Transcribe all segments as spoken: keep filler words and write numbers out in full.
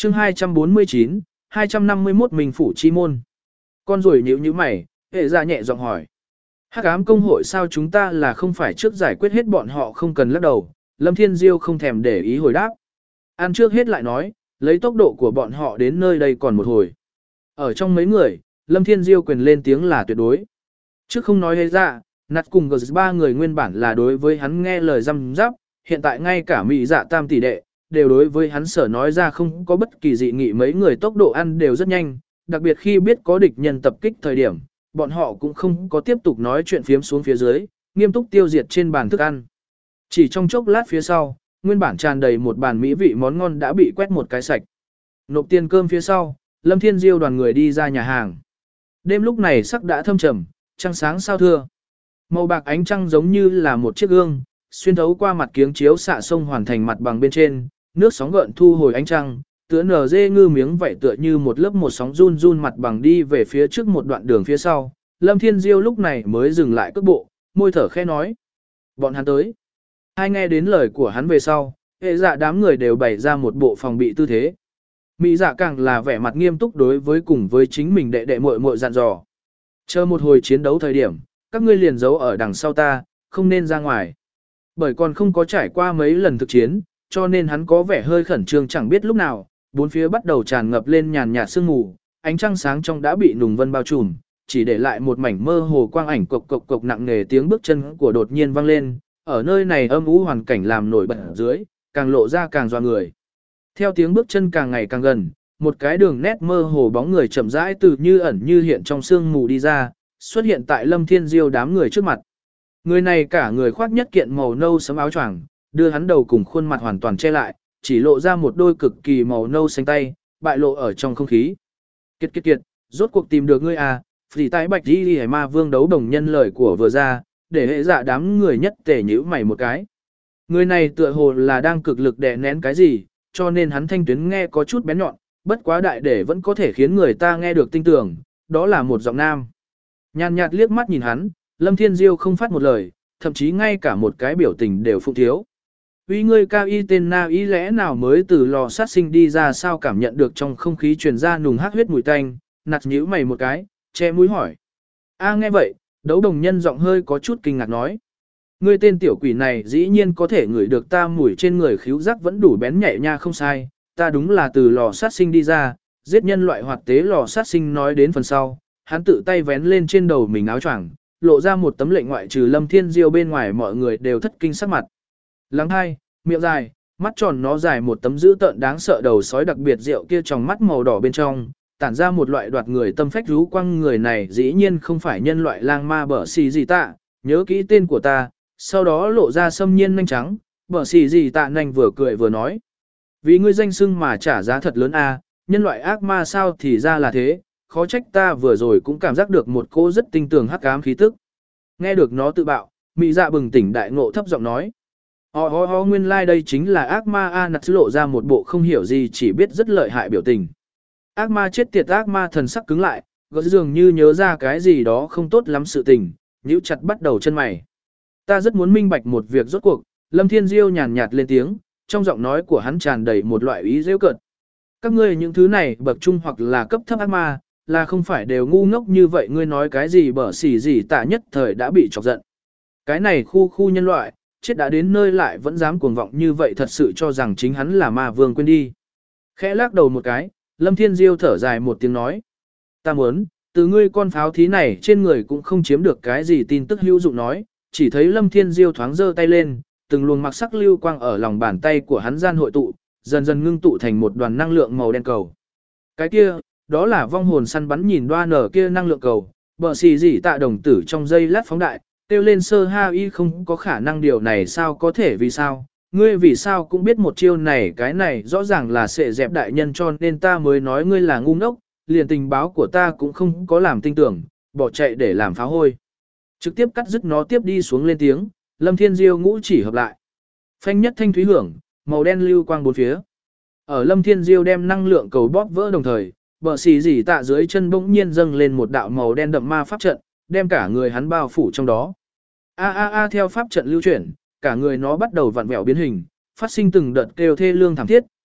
chương hai trăm bốn mươi chín, hai trăm năm mươi mốt mình phủ chi môn. Con rồi nhíu nhíu mày, hệ dạ nhẹ giọng hỏi. Hắc ám công hội sao chúng ta là không phải trước giải quyết hết bọn họ không cần lắc đầu, Lâm Thiên Diêu không thèm để ý hồi đáp. Ăn trước hết lại nói, lấy tốc độ của bọn họ đến nơi đây còn một hồi. Ở trong mấy người, Lâm Thiên Diêu quyền lên tiếng là tuyệt đối. Trước không nói hay ra, nạt cùng gờ ba người nguyên bản là đối với hắn nghe lời răm giáp, hiện tại ngay cả mỹ dạ tam tỷ đệ, đều đối với hắn sở nói ra không có bất kỳ dị nghị, mấy người tốc độ ăn đều rất nhanh, đặc biệt khi biết có địch nhân tập kích thời điểm, bọn họ cũng không có tiếp tục nói chuyện phiếm xuống phía dưới, nghiêm túc tiêu diệt trên bàn thức ăn. Chỉ trong chốc lát phía sau, nguyên bản tràn đầy một bàn mỹ vị món ngon đã bị quét một cái sạch. Nộp tiền cơm phía sau, Lâm Thiên Diêu đoàn người đi ra nhà hàng. Đêm lúc này sắc đã thâm trầm, trăng sáng sao thưa. Màu bạc ánh trăng giống như là một chiếc gương, xuyên thấu qua mặt kiếng chiếu xạ sông hoàn thành mặt bằng bên trên, nước sóng gợn thu hồi ánh trăng, tựa nở dê ngư miếng vậy tựa như một lớp một sóng run run mặt bằng đi về phía trước một đoạn đường phía sau. Lâm Thiên Diêu lúc này mới dừng lại cước bộ, môi thở khẽ nói. Bọn hắn tới. Hai nghe đến lời của hắn về sau, hệ dạ đám người đều bày ra một bộ phòng bị tư thế. Mỹ dạ càng là vẻ mặt nghiêm túc đối với cùng với chính mình đệ đệ muội muội dặn dò. Chờ một hồi chiến đấu thời điểm, các ngươi liền giấu ở đằng sau ta, không nên ra ngoài. Bởi còn không có trải qua mấy lần thực chiến, cho nên hắn có vẻ hơi khẩn trương chẳng biết lúc nào, bốn phía bắt đầu tràn ngập lên nhàn nhạt sương mù, ánh trăng sáng trong đã bị nùng vân bao trùm, chỉ để lại một mảnh mơ hồ quang ảnh cộc cộc cộc nặng nề tiếng bước chân của đột nhiên vang lên, ở nơi này âm u hoàn cảnh làm nổi bật ở dưới, càng lộ ra càng doa người. Theo tiếng bước chân càng ngày càng gần, một cái đường nét mơ hồ bóng người chậm rãi từ như ẩn như hiện trong sương mù đi ra, xuất hiện tại Lâm Thiên Diêu đám người trước mặt. Người này cả người khoác nhất kiện màu nâu sẫm áo choàng, đưa hắn đầu cùng khuôn mặt hoàn toàn che lại, chỉ lộ ra một đôi cực kỳ màu nâu xanh tay, bại lộ ở trong không khí. Kiệt kiệt kiệt, rốt cuộc tìm được ngươi à, phỉ tái bạch đi hải ma vương đấu đồng nhân lời của vừa ra, để hệ dạ đám người nhất tể nhíu mày một cái. Người này tựa hồ là đang cực lực đè nén cái gì, cho nên hắn thanh tuyến nghe có chút bén nhọn, bất quá đại để vẫn có thể khiến người ta nghe được tinh tưởng, đó là một giọng nam. Nhàn nhạt liếc mắt nhìn hắn, Lâm Thiên Diêu không phát một lời, thậm chí ngay cả một cái biểu tình đều phụng thiếu. Uy ngươi cao y tên na y lẽ nào mới từ lò sát sinh đi ra sao cảm nhận được trong không khí truyền ra nùng hắc huyết mùi tanh, nạt nhíu mày một cái, che mũi hỏi. A nghe vậy, đấu đồng nhân giọng hơi có chút kinh ngạc nói. Ngươi tên tiểu quỷ này dĩ nhiên có thể ngửi được ta mùi trên người khíu giác vẫn đủ bén nhạy nha không sai, ta đúng là từ lò sát sinh đi ra, giết nhân loại hoạt tế lò sát sinh nói đến phần sau, hắn tự tay vén lên trên đầu mình áo choàng, lộ ra một tấm lệnh ngoại trừ Lâm Thiên Diêu bên ngoài mọi người đều thất kinh sắc mặt. Lắng hai, miệng dài, mắt tròn nó dài một tấm dữ tợn đáng sợ đầu sói đặc biệt rượu kia trong mắt màu đỏ bên trong, tản ra một loại đoạt người tâm phách rú quăng người này dĩ nhiên không phải nhân loại lang ma bở xì gì tạ, nhớ kỹ tên của ta, sau đó lộ ra xâm nhiên nhanh trắng, bở xì gì tạ nhanh vừa cười vừa nói. Vì ngươi danh xưng mà trả giá thật lớn a, nhân loại ác ma sao thì ra là thế, khó trách ta vừa rồi cũng cảm giác được một cô rất tinh tường hắc ám khí tức. Nghe được nó tự bạo, Mị Dạ bừng tỉnh đại ngộ thấp giọng nói. Ho ho ho nguyên lai like đây chính là ác ma a nặt lộ ra một bộ không hiểu gì chỉ biết rất lợi hại biểu tình. Ác ma chết tiệt ác ma thần sắc cứng lại, gỡ dường như nhớ ra cái gì đó không tốt lắm sự tình, nhíu chặt bắt đầu chân mày. Ta rất muốn minh bạch một việc rốt cuộc, Lâm Thiên Diêu nhàn nhạt lên tiếng, trong giọng nói của hắn tràn đầy một loại ý giễu cợt. Các ngươi những thứ này bậc trung hoặc là cấp thấp ác ma, là không phải đều ngu ngốc như vậy ngươi nói cái gì bở xỉ gì tạ nhất thời đã bị chọc giận. Cái này khu khu nhân loại, chết đã đến nơi lại vẫn dám cuồng vọng như vậy thật sự cho rằng chính hắn là ma vương quên đi. Khẽ lắc đầu một cái, Lâm Thiên Diêu thở dài một tiếng nói. Ta muốn, từ ngươi con pháo thí này trên người cũng không chiếm được cái gì tin tức hữu dụng nói, chỉ thấy Lâm Thiên Diêu thoáng giơ tay lên, từng luồng mặc sắc lưu quang ở lòng bàn tay của hắn gian hội tụ, dần dần ngưng tụ thành một đoàn năng lượng màu đen cầu. Cái kia, đó là vong hồn săn bắn nhìn đoan ở kia năng lượng cầu, bờ xì gì tạ đồng tử trong dây lát phóng đại, tiêu lên sơ ha y không có khả năng điều này sao có thể vì sao, ngươi vì sao cũng biết một chiêu này cái này rõ ràng là sẽ dẹp đại nhân cho nên ta mới nói ngươi là ngu ngốc, liền tình báo của ta cũng không có làm tin tưởng, bỏ chạy để làm phá hôi. Trực tiếp cắt dứt nó tiếp đi xuống lên tiếng, Lâm Thiên Diêu ngũ chỉ hợp lại. Phanh nhất thanh thúy hưởng, màu đen lưu quang bốn phía. Ở Lâm Thiên Diêu đem năng lượng cầu bóp vỡ đồng thời, bờ xì gì tạ dưới chân bỗng nhiên dâng lên một đạo màu đen đậm ma pháp trận, đem cả người hắn bao phủ trong đó. A a a theo pháp trận lưu chuyển, cả người nó bắt đầu vặn vẹo biến hình, phát sinh từng đợt kêu thê lương thảm thiết,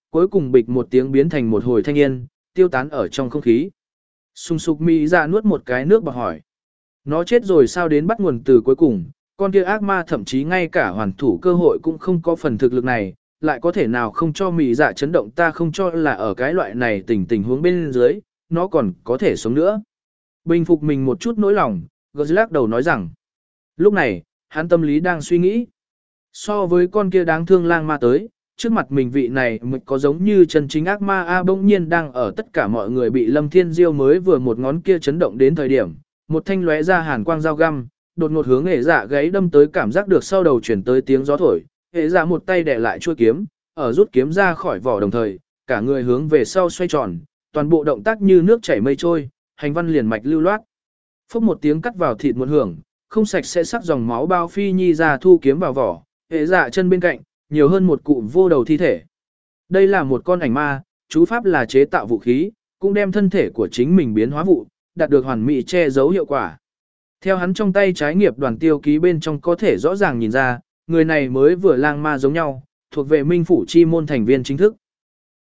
cuối cùng bịch một tiếng biến thành một hồi thanh yên, tiêu tán ở trong không khí. Sung sục mỹ dạ nuốt một cái nước bọt hỏi. Nó chết rồi sao đến bắt nguồn từ cuối cùng, con kia ác ma thậm chí ngay cả hoàn thủ cơ hội cũng không có phần thực lực này, lại có thể nào không cho mỹ dạ chấn động, ta không cho là ở cái loại này tình tình huống bên dưới, nó còn có thể sống nữa. Bình phục mình một chút nỗi lòng, gật lắc đầu nói rằng. Lúc này, hắn tâm lý đang suy nghĩ. So với con kia đáng thương lang ma tới, trước mặt mình vị này mới có giống như chân chính ác ma A bỗng nhiên đang ở tất cả mọi người bị Lâm Thiên Diêu mới vừa một ngón kia chấn động đến thời điểm, một thanh lóe ra hàn quang dao găm, đột ngột hướng hệ dạ gáy đâm tới, cảm giác được sau đầu chuyển tới tiếng gió thổi, hệ dạ một tay đè lại chuôi kiếm, ở rút kiếm ra khỏi vỏ đồng thời, cả người hướng về sau xoay tròn, toàn bộ động tác như nước chảy mây trôi, hành văn liền mạch lưu loát. Phốc một tiếng cắt vào thịt một hưởng, không sạch sẽ sắc dòng máu bao phi nhi ra thu kiếm vào vỏ, hệ dạ chân bên cạnh, nhiều hơn một cụ vô đầu thi thể. Đây là một con ảnh ma, chú pháp là chế tạo vũ khí, cũng đem thân thể của chính mình biến hóa vụ, đạt được hoàn mỹ che giấu hiệu quả. Theo hắn trong tay trái nghiệp đoàn tiêu ký bên trong có thể rõ ràng nhìn ra, người này mới vừa lang ma giống nhau, thuộc về minh phủ chi môn thành viên chính thức.